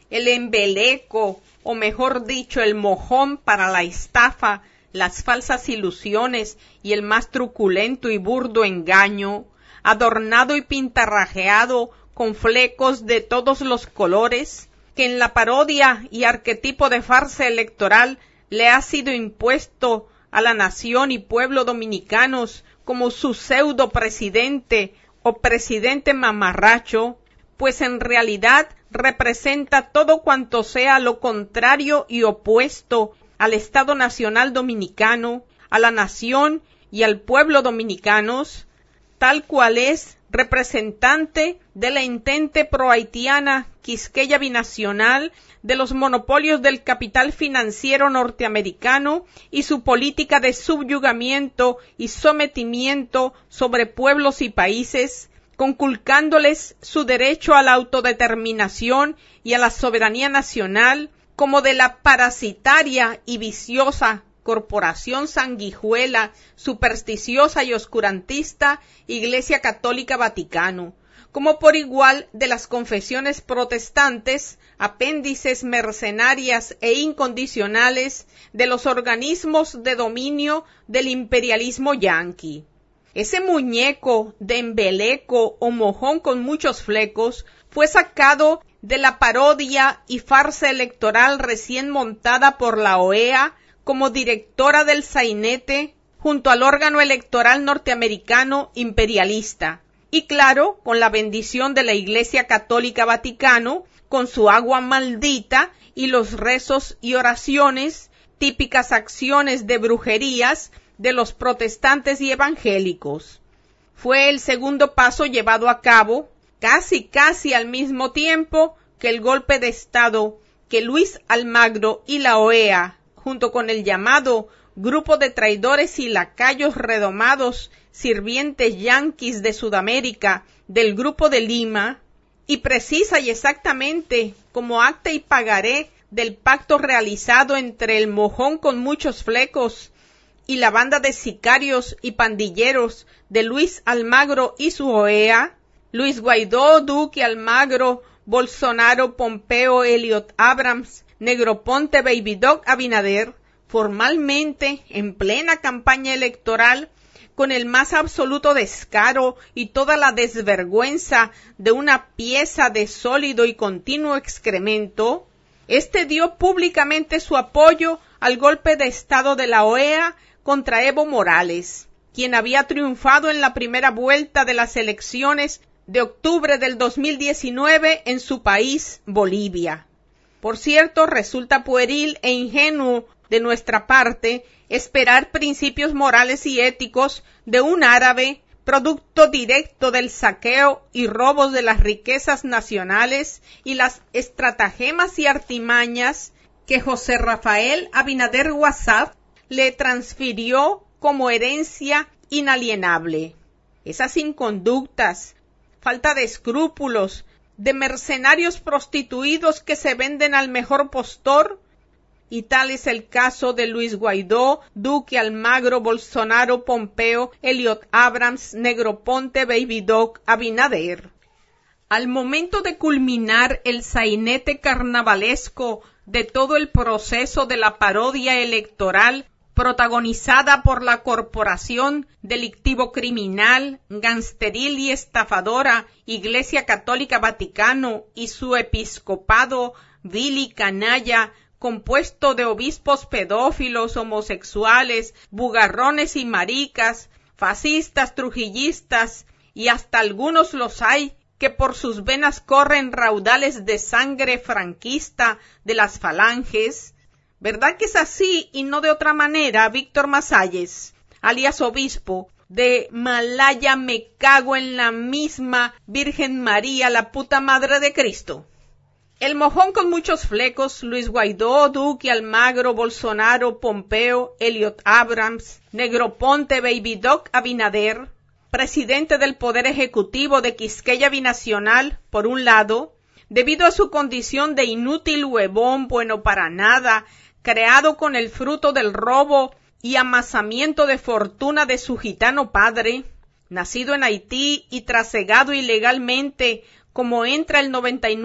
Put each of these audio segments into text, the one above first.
el embeleco, o mejor dicho, el mojón para la estafa, las falsas ilusiones y el más truculento y burdo engaño, adornado y pintarrajeado con flecos de todos los colores, que en la parodia y arquetipo de farsa electoral le ha sido impuesto a la nación y pueblo dominicanos como su pseudo presidente o presidente mamarracho, pues en realidad representa todo cuanto sea lo contrario y opuesto al Estado Nacional Dominicano, a la nación y al pueblo dominicanos, tal cual es representante de la entente prohaitiana Quisqueya Binacional, de los monopolios del capital financiero norteamericano y su política de subyugamiento y sometimiento sobre pueblos y países, conculcándoles su derecho a la autodeterminación y a la soberanía nacional, como de la parasitaria y viciosa corporación sanguijuela, supersticiosa y oscurantista Iglesia Católica Vaticano, como por igual de las confesiones protestantes, apéndices mercenarias e incondicionales de los organismos de dominio del imperialismo yanqui. Ese muñeco de embeleco o mojón con muchos flecos fue sacado de la parodia y farsa electoral recién montada por la OEA como directora del sainete junto al órgano electoral norteamericano imperialista, y claro, con la bendición de la Iglesia Católica Vaticano, con su agua maldita y los rezos y oraciones, típicas acciones de brujerías de los protestantes y evangélicos. Fue el segundo paso llevado a cabo, casi al mismo tiempo que el golpe de Estado que Luis Almagro y la OEA, junto con el llamado grupo de traidores y lacayos redomados sirvientes yanquis de Sudamérica del Grupo de Lima, y precisa y exactamente como acta y pagaré del pacto realizado entre el mojón con muchos flecos y la banda de sicarios y pandilleros de Luis Almagro y su OEA, Luis Guaidó, Duque, Almagro, Bolsonaro, Pompeo, Elliot Abrams, Negroponte, Baby Doc, Abinader, formalmente en plena campaña electoral, con el más absoluto descaro y toda la desvergüenza de una pieza de sólido y continuo excremento, dio públicamente su apoyo al golpe de Estado de la OEA contra Evo Morales, quien había triunfado en la primera vuelta de las elecciones de octubre del 2019 en su país, Bolivia. Por cierto, resulta pueril e ingenuo de nuestra parte esperar principios morales y éticos de un árabe, producto directo del saqueo y robos de las riquezas nacionales y las estratagemas y artimañas que José Rafael Abinader Wassaf le transfirió como herencia inalienable. Esas inconductas, falta de escrúpulos, de mercenarios prostituidos que se venden al mejor postor, y tal es el caso de Luis Guaidó, Duque, Almagro, Bolsonaro, Pompeo, Elliot Abrams, Negroponte, Baby Doc, Abinader. Al momento de culminar el sainete carnavalesco de todo el proceso de la parodia electoral protagonizada por la corporación delictivo criminal, gangsteril y estafadora Iglesia Católica Vaticano y su episcopado vil y canalla, compuesto de obispos pedófilos, homosexuales, bugarrones y maricas, fascistas, trujillistas, y hasta algunos los hay que por sus venas corren raudales de sangre franquista de las falanges. ¿Verdad que es así y no de otra manera, Víctor Masalles, alias obispo de Malaya, me cago en la misma Virgen María, la puta madre de Cristo? El mojón con muchos flecos, Luis Guaidó, Duque, Almagro, Bolsonaro, Pompeo, Elliot Abrams, Negroponte, Baby Doc, Abinader, presidente del Poder Ejecutivo de Quisqueya Binacional, por un lado, debido a su condición de inútil huevón bueno para nada, creado con el fruto del robo y amasamiento de fortuna de su gitano padre, nacido en Haití y trasegado ilegalmente como entra el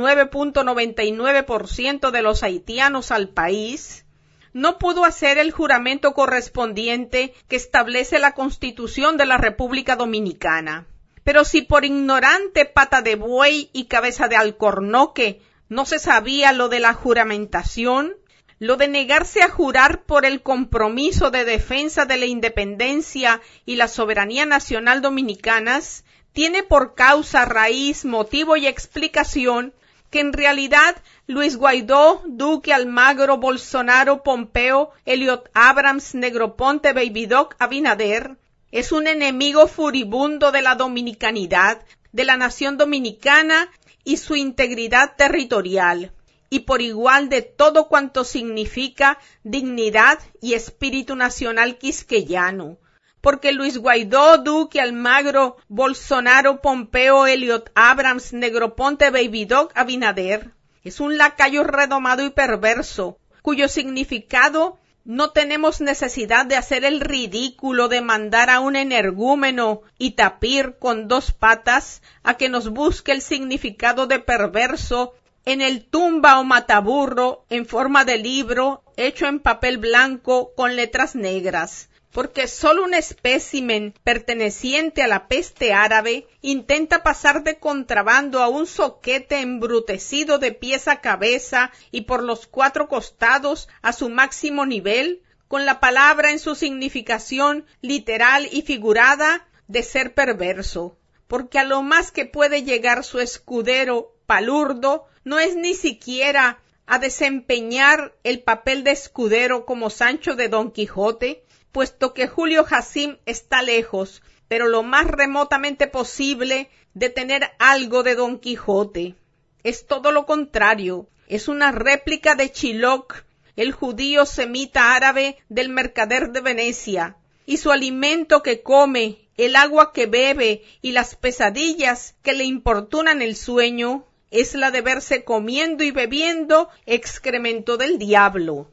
99.99% de los haitianos al país, no pudo hacer el juramento correspondiente que establece la Constitución de la República Dominicana. Pero si por ignorante pata de buey y cabeza de alcornoque no se sabía lo de la juramentación, lo de negarse a jurar por el compromiso de defensa de la independencia y la soberanía nacional dominicanas, tiene por causa, raíz, motivo y explicación que en realidad Luis Guaidó, Duque, Almagro, Bolsonaro, Pompeo, Elliot Abrams, Negroponte, Baby Doc, Abinader, es un enemigo furibundo de la dominicanidad, de la nación dominicana y su integridad territorial, y por igual de todo cuanto significa dignidad y espíritu nacional quisqueyano. Porque Luis Guaidó, Duque, Almagro, Bolsonaro, Pompeo, Elliot Abrams, Negroponte, Baby Doc, Abinader, es un lacayo redomado y perverso, cuyo significado no tenemos necesidad de hacer el ridículo de mandar a un energúmeno y tapir con 2 patas a que nos busque el significado de perverso en el tumba o mataburro en forma de libro hecho en papel blanco con letras negras. Porque solo un espécimen perteneciente a la peste árabe intenta pasar de contrabando a un zoquete embrutecido de pies a cabeza y por los 4 costados a su máximo nivel, con la palabra en su significación literal y figurada de ser perverso. Porque a lo más que puede llegar su escudero palurdo no es ni siquiera a desempeñar el papel de escudero como Sancho de Don Quijote, puesto que Julio Jacim está lejos, pero lo más remotamente posible, de tener algo de Don Quijote. Es todo lo contrario, es una réplica de Chiloc, el judío semita árabe del mercader de Venecia, y su alimento que come, el agua que bebe y las pesadillas que le importunan el sueño, es la de verse comiendo y bebiendo excremento del diablo.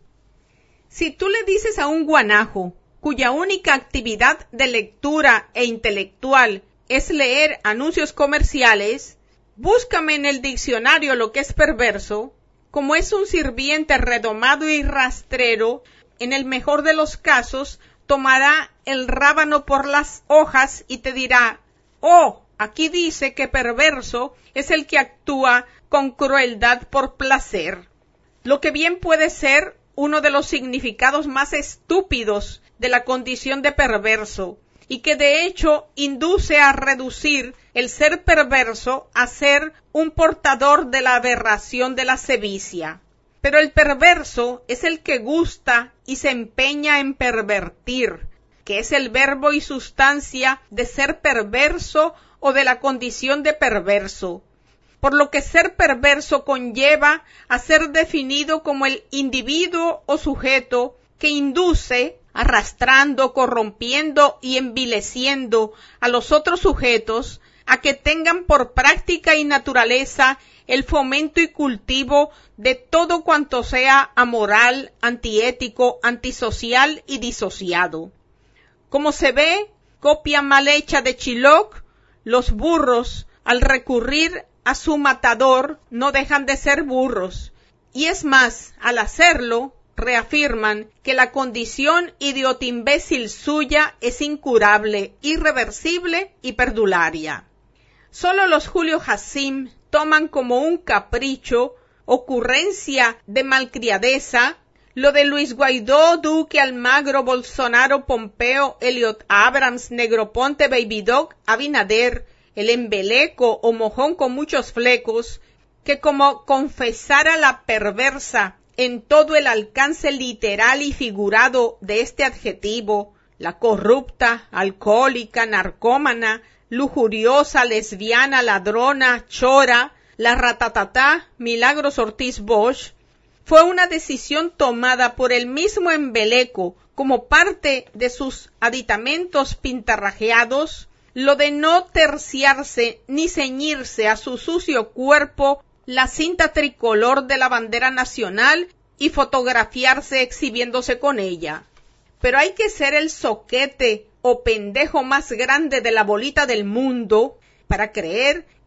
Si tú le dices a un guanajo, cuya única actividad de lectura e intelectual es leer anuncios comerciales, búscame en el diccionario lo que es perverso, como es un sirviente redomado y rastrero, en el mejor de los casos, tomará el rábano por las hojas y te dirá, oh, aquí dice que perverso es el que actúa con crueldad por placer, lo que bien puede ser uno de los significados más estúpidos de la condición de perverso, y que de hecho induce a reducir el ser perverso a ser un portador de la aberración de la sevicia. Pero el perverso es el que gusta y se empeña en pervertir, que es el verbo y sustancia de ser perverso o de la condición de perverso, por lo que ser perverso conlleva a ser definido como el individuo o sujeto que induce, arrastrando, corrompiendo y envileciendo a los otros sujetos a que tengan por práctica y naturaleza el fomento y cultivo de todo cuanto sea amoral, antiético, antisocial y disociado. Como se ve, copia mal hecha de Chiloc, los burros, al recurrir a su matador, no dejan de ser burros, y es más, al hacerlo, reafirman que la condición idiotimbécil suya es incurable, irreversible y perdularia. Solo los Julio Jacim toman como un capricho, ocurrencia de malcriadeza, lo de Luis Guaidó, Duque, Almagro, Bolsonaro, Pompeo, Elliot Abrams, Negroponte, Baby Doc, Abinader, el embeleco o mojón con muchos flecos, que como confesara la perversa en todo el alcance literal y figurado de este adjetivo, la corrupta, alcohólica, narcómana, lujuriosa, lesbiana, ladrona, chora, la ratatatá, Milagros Ortiz Bosch, fue una decisión tomada por el mismo embeleco como parte de sus aditamentos pintarrajeados, lo de no terciarse ni ceñirse a su sucio cuerpo la cinta tricolor de la bandera nacional y fotografiarse exhibiéndose con ella. Pero hay que ser el zoquete o pendejo más grande de la bolita del mundo para creer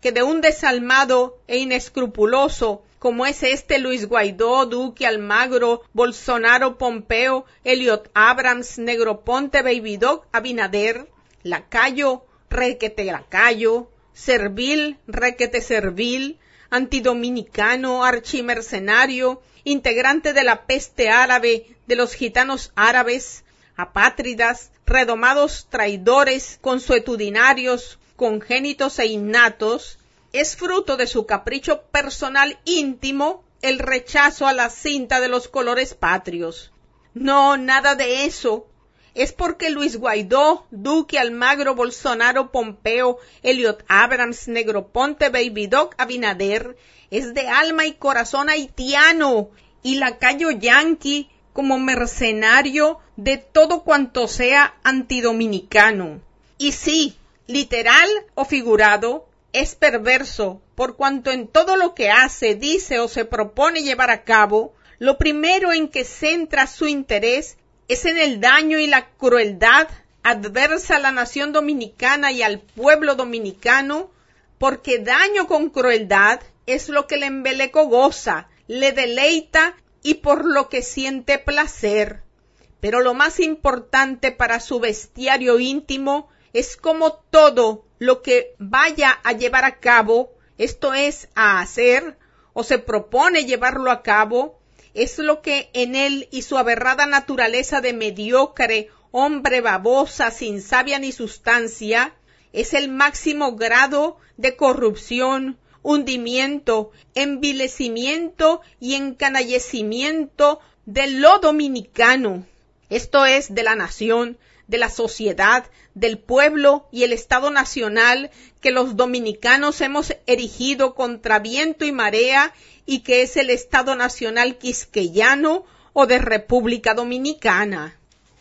que de un desalmado e inescrupuloso como es Luis Guaidó, Duque, Almagro, Bolsonaro, Pompeo, Elliot Abrams, Negroponte, Baby Doc, Abinader, lacayo, requete lacayo, servil, requete servil, antidominicano, archimercenario, integrante de la peste árabe, de los gitanos árabes, apátridas, redomados traidores, consuetudinarios, congénitos e innatos, es fruto de su capricho personal íntimo el rechazo a la cinta de los colores patrios. No, nada de eso. Es porque Luis Guaidó, Duque, Almagro, Bolsonaro, Pompeo, Elliot Abrams, Negroponte, Baby Doc, Abinader, es de alma y corazón haitiano y lacayo yanqui como mercenario de todo cuanto sea antidominicano. Y sí, literal o figurado, es perverso, por cuanto en todo lo que hace, dice o se propone llevar a cabo, lo primero en que centra su interés es en el daño y la crueldad adversa a la nación dominicana y al pueblo dominicano, porque daño con crueldad es lo que el embeleco goza, le deleita y por lo que siente placer. Pero lo más importante para su bestiario íntimo es como todo lo que vaya a llevar a cabo, esto es, a hacer, o se propone llevarlo a cabo, es lo que en él y su aberrada naturaleza de mediocre, hombre babosa, sin savia ni sustancia, es el máximo grado de corrupción, hundimiento, envilecimiento y encanallecimiento de lo dominicano, esto es, de la nación, de la sociedad, del pueblo y el Estado Nacional que los dominicanos hemos erigido contra viento y marea y que es el Estado Nacional quisqueyano o de República Dominicana.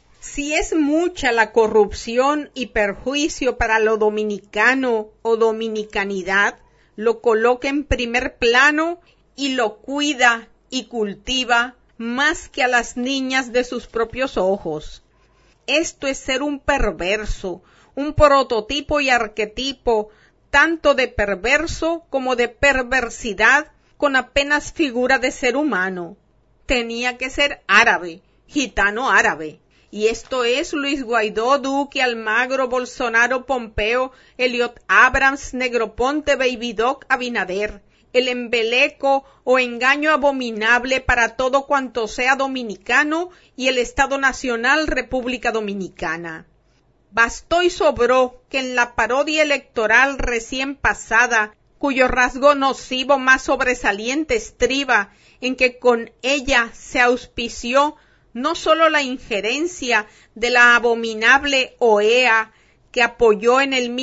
Si es mucha la corrupción y perjuicio para lo dominicano o dominicanidad, lo coloca en primer plano y lo cuida y cultiva más que a las niñas de sus propios ojos. Esto es ser un perverso, un prototipo y arquetipo, tanto de perverso como de perversidad, con apenas figura de ser humano. Tenía que ser árabe, gitano árabe. Y esto es Luis Guaidó, Duque, Almagro, Bolsonaro, Pompeo, Elliot Abrams, Negroponte, Baby Doc, Abinader. El embeleco o engaño abominable para todo cuanto sea dominicano y el Estado Nacional República Dominicana. Bastó y sobró que en la parodia electoral recién pasada, cuyo rasgo nocivo más sobresaliente estriba en que con ella se auspició no sólo la injerencia de la abominable OEA que apoyó en el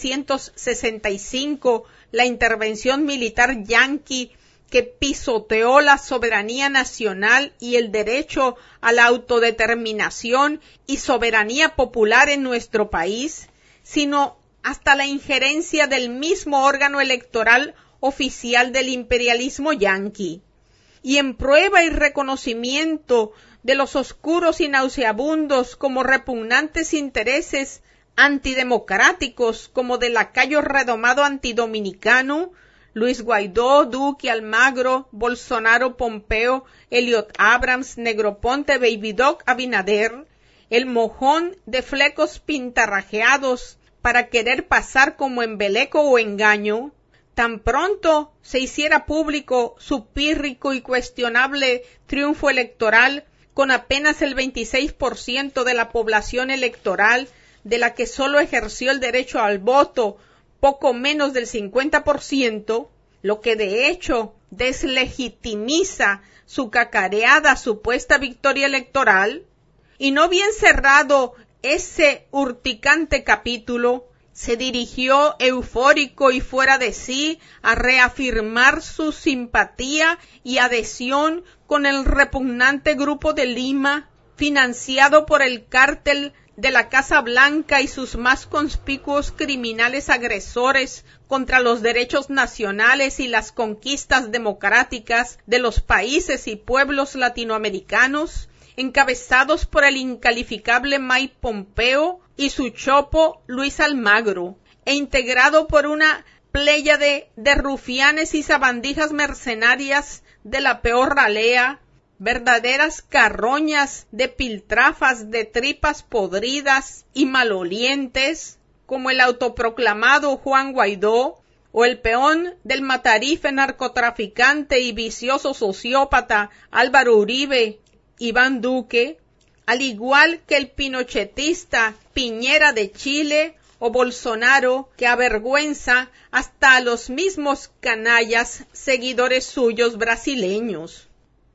1965 la intervención militar yanqui que pisoteó la soberanía nacional y el derecho a la autodeterminación y soberanía popular en nuestro país, sino hasta la injerencia del mismo órgano electoral oficial del imperialismo yanqui. Y en prueba y reconocimiento de los oscuros y nauseabundos como repugnantes intereses antidemocráticos como del lacayo redomado antidominicano, Luis Guaidó, Duque, Almagro, Bolsonaro, Pompeo, Elliot Abrams, Negroponte, Baby Doc, Abinader, el mojón de flecos pintarrajeados para querer pasar como embeleco o engaño, tan pronto se hiciera público su pírrico y cuestionable triunfo electoral con apenas el 26% de la población electoral, de la que solo ejerció el derecho al voto poco menos del 50%, lo que de hecho deslegitimiza su cacareada supuesta victoria electoral, y no bien cerrado ese urticante capítulo, se dirigió eufórico y fuera de sí a reafirmar su simpatía y adhesión con el repugnante Grupo de Lima, financiado por el cártel de la Casa Blanca y sus más conspicuos criminales agresores contra los derechos nacionales y las conquistas democráticas de los países y pueblos latinoamericanos, encabezados por el incalificable Mike Pompeo y su chopo Luis Almagro, e integrado por una pléyade de rufianes y sabandijas mercenarias de la peor ralea, verdaderas carroñas de piltrafas de tripas podridas y malolientes, como el autoproclamado Juan Guaidó, o el peón del matarife narcotraficante y vicioso sociópata Álvaro Uribe, Iván Duque, al igual que el pinochetista Piñera de Chile o Bolsonaro, que avergüenza hasta a los mismos canallas seguidores suyos brasileños.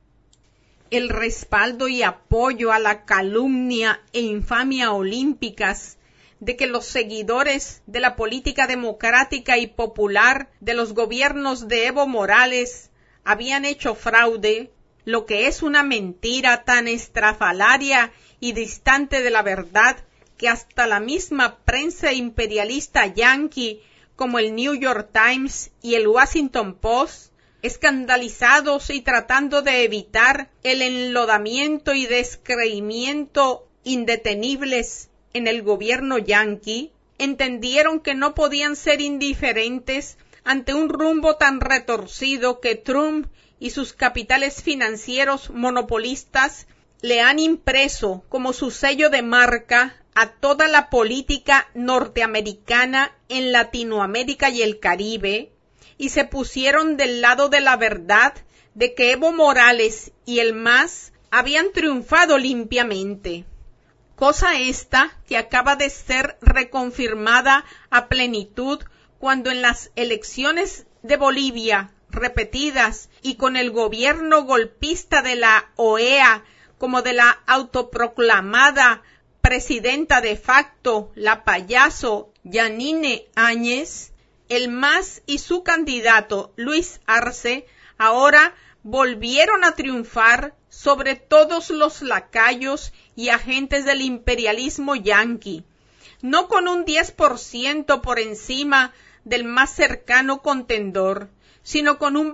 El respaldo y apoyo a la calumnia e infamia olímpicas de que los seguidores de la política democrática y popular de los gobiernos de Evo Morales habían hecho fraude, lo que es una mentira tan estrafalaria y distante de la verdad que hasta la misma prensa imperialista yanqui como el New York Times y el Washington Post, escandalizados y tratando de evitar el enlodamiento y descreimiento indetenibles en el gobierno yanqui, entendieron que no podían ser indiferentes ante un rumbo tan retorcido que Trump y sus capitales financieros monopolistas le han impreso como su sello de marca a toda la política norteamericana en Latinoamérica y el Caribe, y se pusieron del lado de la verdad de que Evo Morales y el MAS habían triunfado limpiamente. Cosa esta que acaba de ser reconfirmada a plenitud cuando en las elecciones de Bolivia, repetidas y con el gobierno golpista de la OEA como de la autoproclamada presidenta de facto, la payaso Yanine Áñez, el MAS y su candidato Luis Arce ahora volvieron a triunfar sobre todos los lacayos y agentes del imperialismo yanqui, no con un 10% por encima del más cercano contendor, sino con un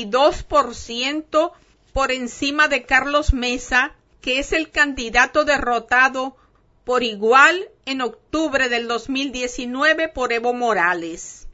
22% por encima de Carlos Mesa, que es el candidato derrotado por igual en octubre del 2019 por Evo Morales.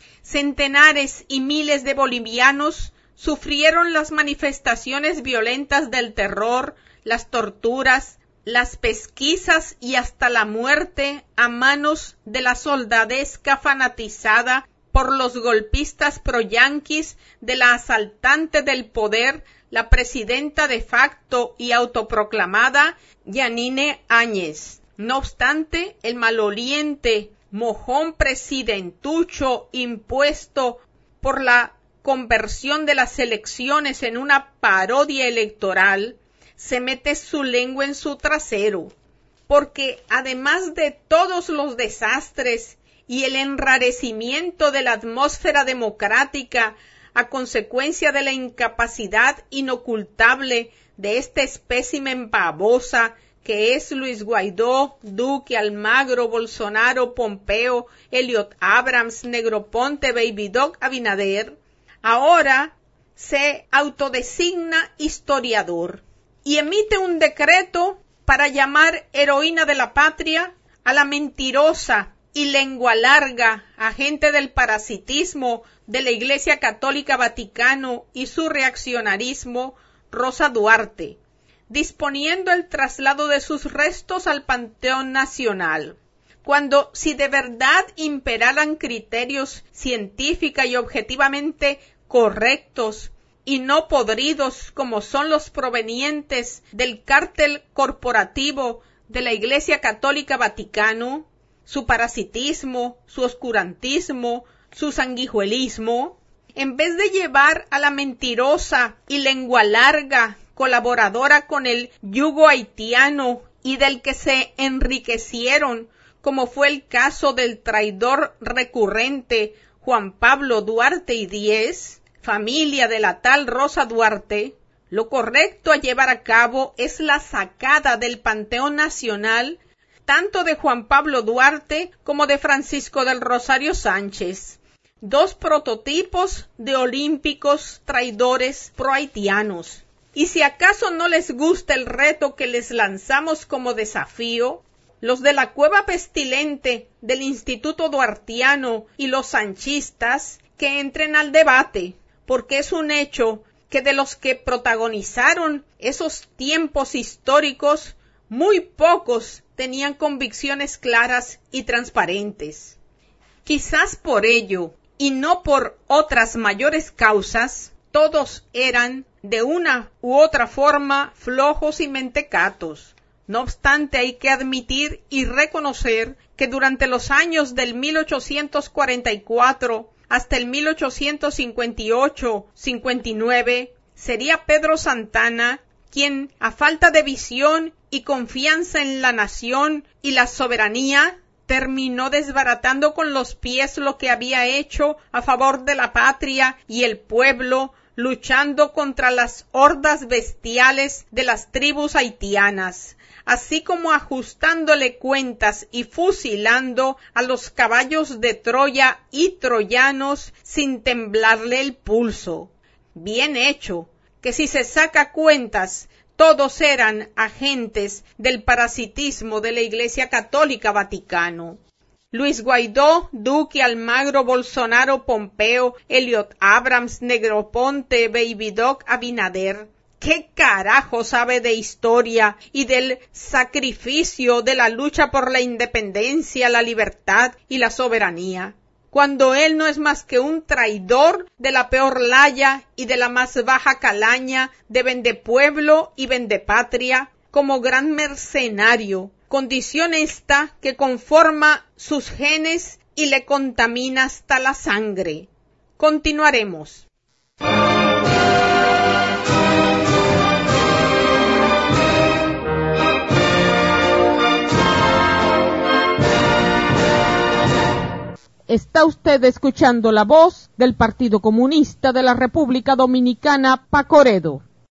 Centenares y miles de bolivianos sufrieron las manifestaciones violentas del terror, las torturas, las pesquisas y hasta la muerte a manos de la soldadesca fanatizada por los golpistas pro-yanquis de la asaltante del poder, la presidenta de facto y autoproclamada Yanine Áñez. No obstante, el maloliente mojón presidentucho impuesto por la conversión de las elecciones en una parodia electoral se mete su lengua en su trasero, porque además de todos los desastres y el enrarecimiento de la atmósfera democrática a consecuencia de la incapacidad inocultable de este espécimen babosa que es Luis Guaidó, Duque, Almagro, Bolsonaro, Pompeo, Elliot Abrams, Negroponte, Baby Doc, Abinader, ahora se autodesigna historiador y emite un decreto para llamar heroína de la patria a la mentirosa y lengua larga agente del parasitismo de la Iglesia Católica Vaticano y su reaccionarismo, Rosa Duarte, disponiendo el traslado de sus restos al Panteón Nacional, cuando si de verdad imperaran criterios científica y objetivamente correctos y no podridos como son los provenientes del cártel corporativo de la Iglesia Católica Vaticano, su parasitismo, su oscurantismo, su sanguijuelismo, en vez de llevar a la mentirosa y lengua larga colaboradora con el yugo haitiano y del que se enriquecieron, como fue el caso del traidor recurrente Juan Pablo Duarte y Díez, familia de la tal Rosa Duarte, lo correcto a llevar a cabo es la sacada del Panteón Nacional tanto de Juan Pablo Duarte como de Francisco del Rosario Sánchez, dos prototipos de olímpicos traidores prohaitianos. Y si acaso no les gusta el reto que les lanzamos como desafío, los de la cueva pestilente del Instituto Duartiano y los sanchistas que entren al debate, porque es un hecho que de los que protagonizaron esos tiempos históricos, muy pocos tenían convicciones claras y transparentes. Quizás por ello, y no por otras mayores causas, todos eran de una u otra forma flojos y mentecatos. No obstante, hay que admitir y reconocer que durante los años del 1844 hasta el 1858-59, sería Pedro Santana quien, a falta de visión y confianza en la nación y la soberanía, terminó desbaratando con los pies lo que había hecho a favor de la patria y el pueblo, luchando contra las hordas bestiales de las tribus haitianas, así como ajustándole cuentas y fusilando a los caballos de Troya y troyanos sin temblarle el pulso. Bien hecho, que si se saca cuentas, todos eran agentes del parasitismo de la Iglesia Católica Vaticano. Luis Guaidó, Duque, Almagro, Bolsonaro, Pompeo, Elliot Abrams, Negroponte, Baby Doc, Abinader. ¿Qué carajo sabe de historia y del sacrificio de la lucha por la independencia, la libertad y la soberanía? Cuando él no es más que un traidor de la peor laya y de la más baja calaña de vendepueblo y vendepatria, como gran mercenario, condición esta que conforma sus genes y le contamina hasta la sangre. Continuaremos. Está usted escuchando la voz del Partido Comunista de la República Dominicana, Pacoredo.